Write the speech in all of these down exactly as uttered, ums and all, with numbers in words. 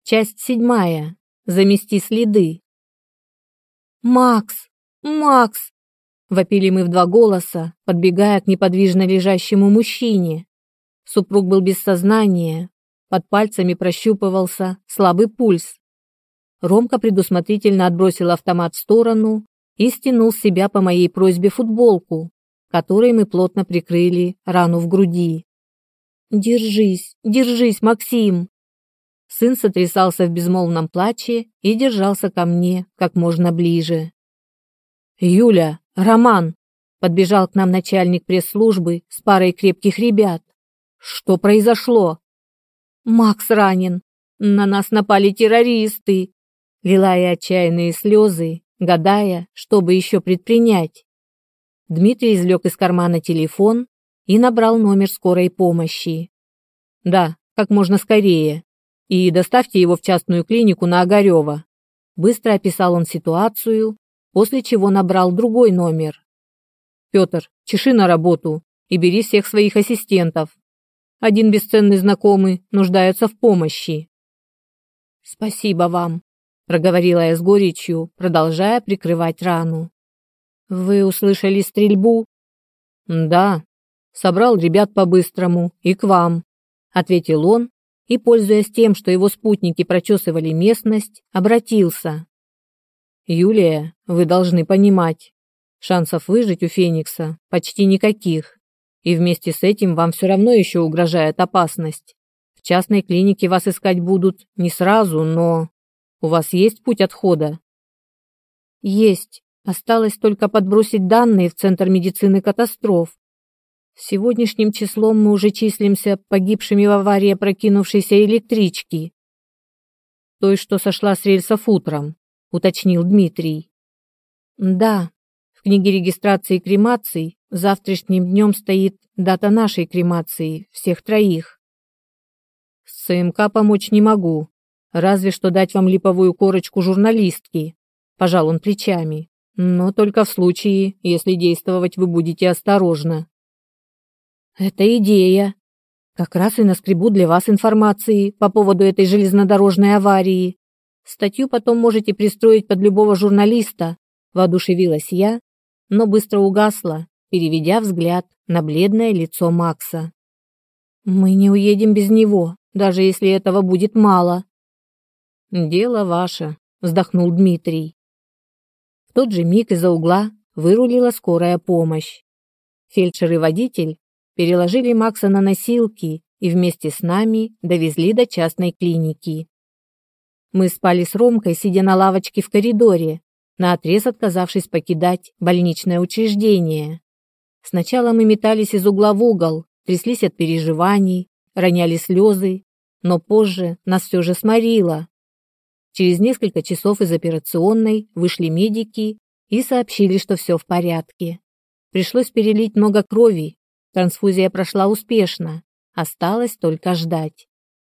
Часть седьмая. Замести следы. «Макс! Макс!» — вопили мы в два голоса, подбегая к неподвижно лежащему мужчине. Супруг был без сознания, под пальцами прощупывался слабый пульс. Ромка предусмотрительно отбросил автомат в сторону и стянул с себя по моей просьбе футболку, которой мы плотно прикрыли рану в груди. «Держись, держись, Максим!» Сын сотрясался в безмолвном плаче и держался ко мне как можно ближе. «Юля, Роман!» — подбежал к нам начальник пресс-службы с парой крепких ребят. «Что произошло?» «Макс ранен. На нас напали террористы!» Лила я отчаянные слезы, гадая, что бы еще предпринять. Дмитрий извлек из кармана телефон и набрал номер скорой помощи. «Да, как можно скорее. И доставьте его в частную клинику на Огарева». Быстро описал он ситуацию, после чего набрал другой номер. «Петр, чеши на работу и бери всех своих ассистентов. Один бесценный знакомый нуждается в помощи». «Спасибо вам», — проговорила я с горечью, продолжая прикрывать рану. «Вы услышали стрельбу?» «Да, собрал ребят по-быстрому и к вам», — ответил он и, пользуясь тем, что его спутники прочесывали местность, обратился. «Юлия, вы должны понимать, шансов выжить у Феникса почти никаких, и вместе с этим вам все равно еще угрожает опасность. В частной клинике вас искать будут не сразу, но у вас есть путь отхода?» «Есть. Осталось только подбросить данные в Центр медицины катастроф. Сегодняшним числом мы уже числимся погибшими в аварии опрокинувшейся электрички». «Той, что сошла с рельсов утром», — уточнил Дмитрий. «Да, в книге регистрации кремаций завтрашним днем стоит дата нашей кремации, всех троих». «С ЦМК помочь не могу, разве что дать вам липовую корочку журналистки», — пожал он плечами, «но только в случае, если действовать вы будете осторожно». «Это идея. Как раз и наскребу для вас информации по поводу этой железнодорожной аварии. Статью потом можете пристроить под любого журналиста», — воодушевилась я, но быстро угасла, переведя взгляд на бледное лицо Макса. «Мы не уедем без него, даже если этого будет мало». «Дело ваше», — вздохнул Дмитрий. В тот же миг из-за угла вырулила скорая помощь. Фельдшер и водитель переложили Макса на носилки и вместе с нами довезли до частной клиники. Мы спали с Ромкой, сидя на лавочке в коридоре, наотрез отказавшись покидать больничное учреждение. Сначала мы метались из угла в угол, тряслись от переживаний, роняли слезы, но позже нас все же сморило. Через несколько часов из операционной вышли медики и сообщили, что все в порядке. Пришлось перелить много крови, трансфузия прошла успешно, осталось только ждать.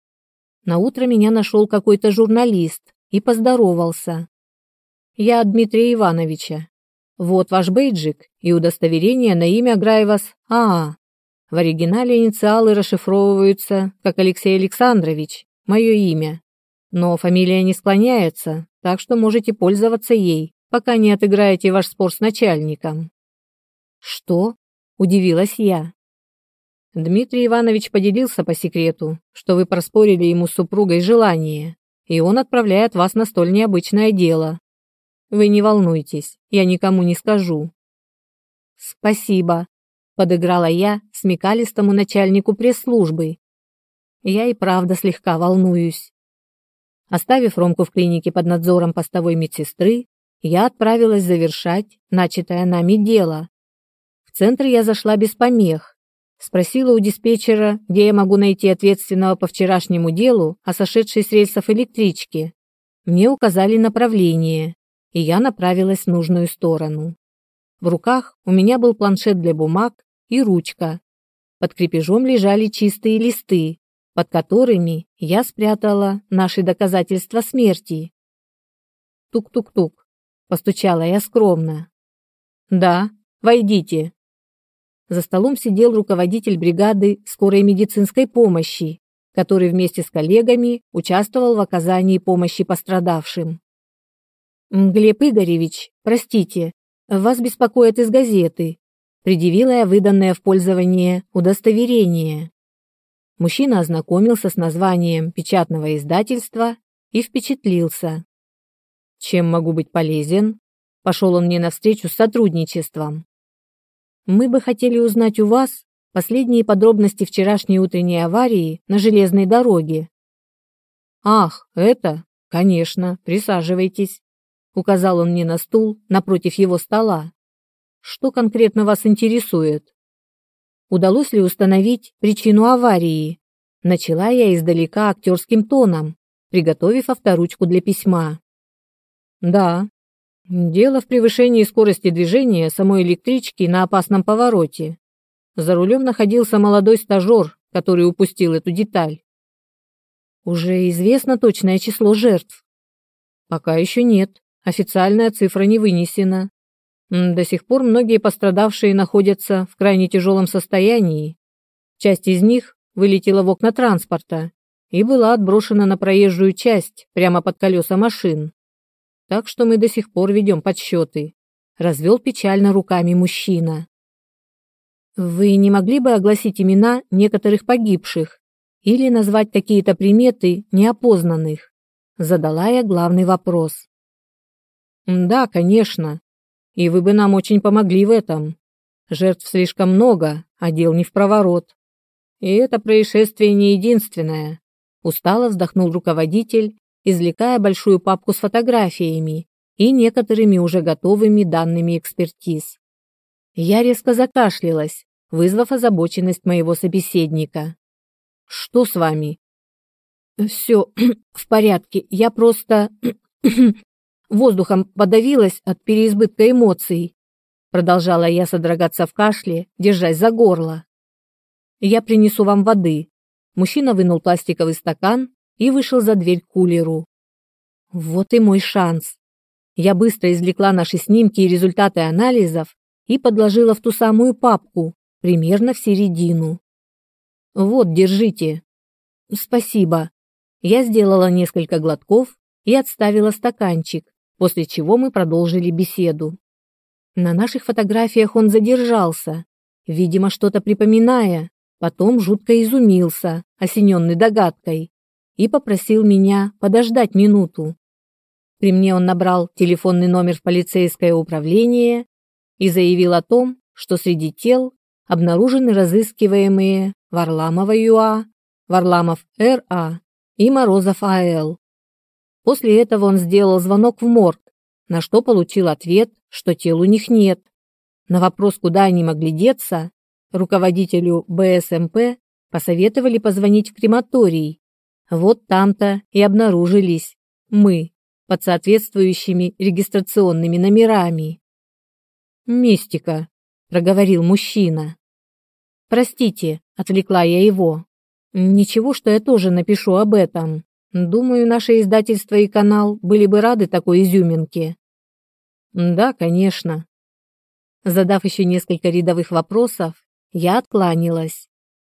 Наутро меня нашел какой-то журналист и поздоровался. «Я от Дмитрия Ивановича. Вот ваш бейджик и удостоверение на имя Граевас АА. В оригинале инициалы расшифровываются как Алексей Александрович, мое имя. Но фамилия не склоняется, так что можете пользоваться ей, пока не отыграете ваш спор с начальником». «Что?» – удивилась я. «Дмитрий Иванович поделился по секрету, что вы проспорили ему с супругой желание, и он отправляет вас на столь необычное дело. Вы не волнуйтесь, я никому не скажу». «Спасибо», – подыграла я смекалистому начальнику пресс-службы. Я и правда слегка волнуюсь. Оставив Ромку в клинике под надзором постовой медсестры, я отправилась завершать начатое нами дело. В центр я зашла без помех. Спросила у диспетчера, где я могу найти ответственного по вчерашнему делу о сошедшей с рельсов электричке. Мне указали направление, и я направилась в нужную сторону. В руках у меня был планшет для бумаг и ручка. Под крепежом лежали чистые листы, под которыми я спрятала наши доказательства смерти. «Тук-тук-тук», — постучала я скромно. «Да, войдите». За столом сидел руководитель бригады скорой медицинской помощи, который вместе с коллегами участвовал в оказании помощи пострадавшим. «Глеб Игоревич, простите, вас беспокоят из газеты», предъявила я выданное в пользование удостоверение. Мужчина ознакомился с названием печатного издательства и впечатлился. «Чем могу быть полезен?» Пошел он мне навстречу с сотрудничеством. «Мы бы хотели узнать у вас последние подробности вчерашней утренней аварии на железной дороге». «Ах, это? Конечно, присаживайтесь», — указал он мне на стул напротив его стола. «Что конкретно вас интересует?» «Удалось ли установить причину аварии?» Начала я издалека актерским тоном, приготовив авторучку для письма. «Да. Дело в превышении скорости движения самой электрички на опасном повороте. За рулем находился молодой стажер, который упустил эту деталь». «Уже известно точное число жертв?» «Пока еще нет. Официальная цифра не вынесена. До сих пор многие пострадавшие находятся в крайне тяжелом состоянии. Часть из них вылетела в окна транспорта и была отброшена на проезжую часть прямо под колеса машин. Так что мы до сих пор ведем подсчеты», — развел печально руками мужчина. «Вы не могли бы огласить имена некоторых погибших или назвать какие-то приметы неопознанных?» Задала я главный вопрос. «Да, конечно. И вы бы нам очень помогли в этом. Жертв слишком много, а дел не впроворот. И это происшествие не единственное», — устало вздохнул руководитель, извлекая большую папку с фотографиями и некоторыми уже готовыми данными экспертиз. Я резко закашлялась, вызвав озабоченность моего собеседника. «Что с вами?» «Все в порядке, я просто воздухом подавилась от переизбытка эмоций», продолжала я содрогаться в кашле, держась за горло. «Я принесу вам воды». Мужчина вынул пластиковый стакан и вышел за дверь к кулеру. Вот и мой шанс. Я быстро извлекла наши снимки и результаты анализов и подложила в ту самую папку, примерно в середину. «Вот, держите». «Спасибо». Я сделала несколько глотков и отставила стаканчик, после чего мы продолжили беседу. На наших фотографиях он задержался, видимо, что-то припоминая, потом жутко изумился, осененный догадкой, и попросил меня подождать минуту. При мне он набрал телефонный номер в полицейское управление и заявил о том, что среди тел обнаружены разыскиваемые Варламова ЮА, Варламов РА и Морозов АЛ. После этого он сделал звонок в морг, на что получил ответ, что тел у них нет. На вопрос, куда они могли деться, руководителю БСМП посоветовали позвонить в крематорий. Вот там-то и обнаружились мы под соответствующими регистрационными номерами. «Мистика», — проговорил мужчина. «Простите», — отвлекла я его. «Ничего, что я тоже напишу об этом. Думаю, наше издательство и канал были бы рады такой изюминке». «Да, конечно». Задав еще несколько рядовых вопросов, я откланялась.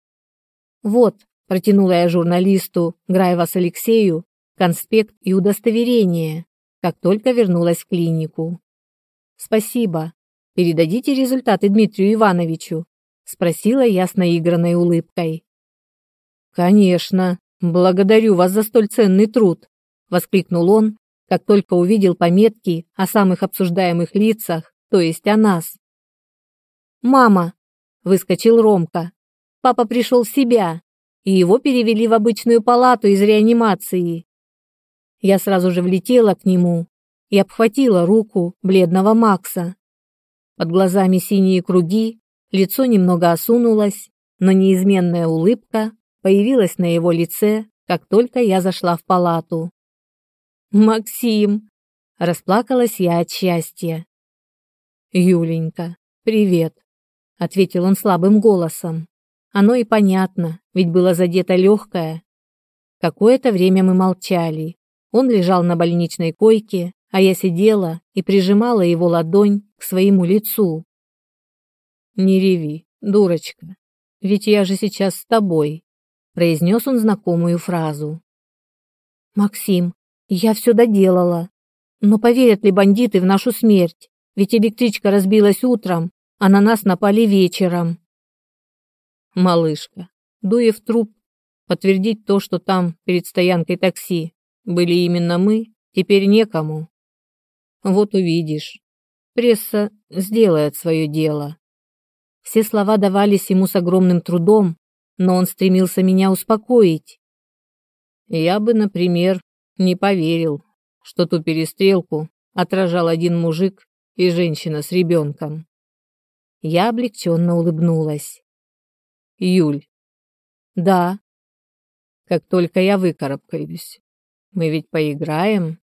«Вот», — протянула я журналисту Граевас Алексею конспект и удостоверение, как только вернулась в клинику. «Спасибо. Передадите результаты Дмитрию Ивановичу?» — спросила я с наигранной улыбкой. «Конечно. Благодарю вас за столь ценный труд», — воскликнул он, как только увидел пометки о самых обсуждаемых лицах, то есть о нас. «Мама!» — выскочил Ромка. «Папа пришел в себя, и его перевели в обычную палату из реанимации». Я сразу же влетела к нему и обхватила руку бледного Макса. Под глазами синие круги, лицо немного осунулось, но неизменная улыбка появилась на его лице, как только я зашла в палату. «Максим!» — расплакалась я от счастья. «Юленька, привет!» — ответил он слабым голосом. Оно и понятно, ведь было задето легкое. Какое-то время мы молчали. Он лежал на больничной койке, а я сидела и прижимала его ладонь к своему лицу. «Не реви, дурочка, ведь я же сейчас с тобой», произнес он знакомую фразу. Максим, я все доделала. Но поверят ли бандиты в нашу смерть? Ведь электричка разбилась утром, а на нас напали вечером. Малышка, дуя в труп, подтвердить то, что там, перед стоянкой такси, были именно мы, теперь некому. Вот увидишь. Пресса сделает свое дело. Все слова давались ему с огромным трудом, но он стремился меня успокоить. Я бы, например, не поверил, что ту перестрелку отражал один мужик и женщина с ребенком. Я облегченно улыбнулась. Юль. Да. Как только я выкарабкаюсь, мы ведь поиграем.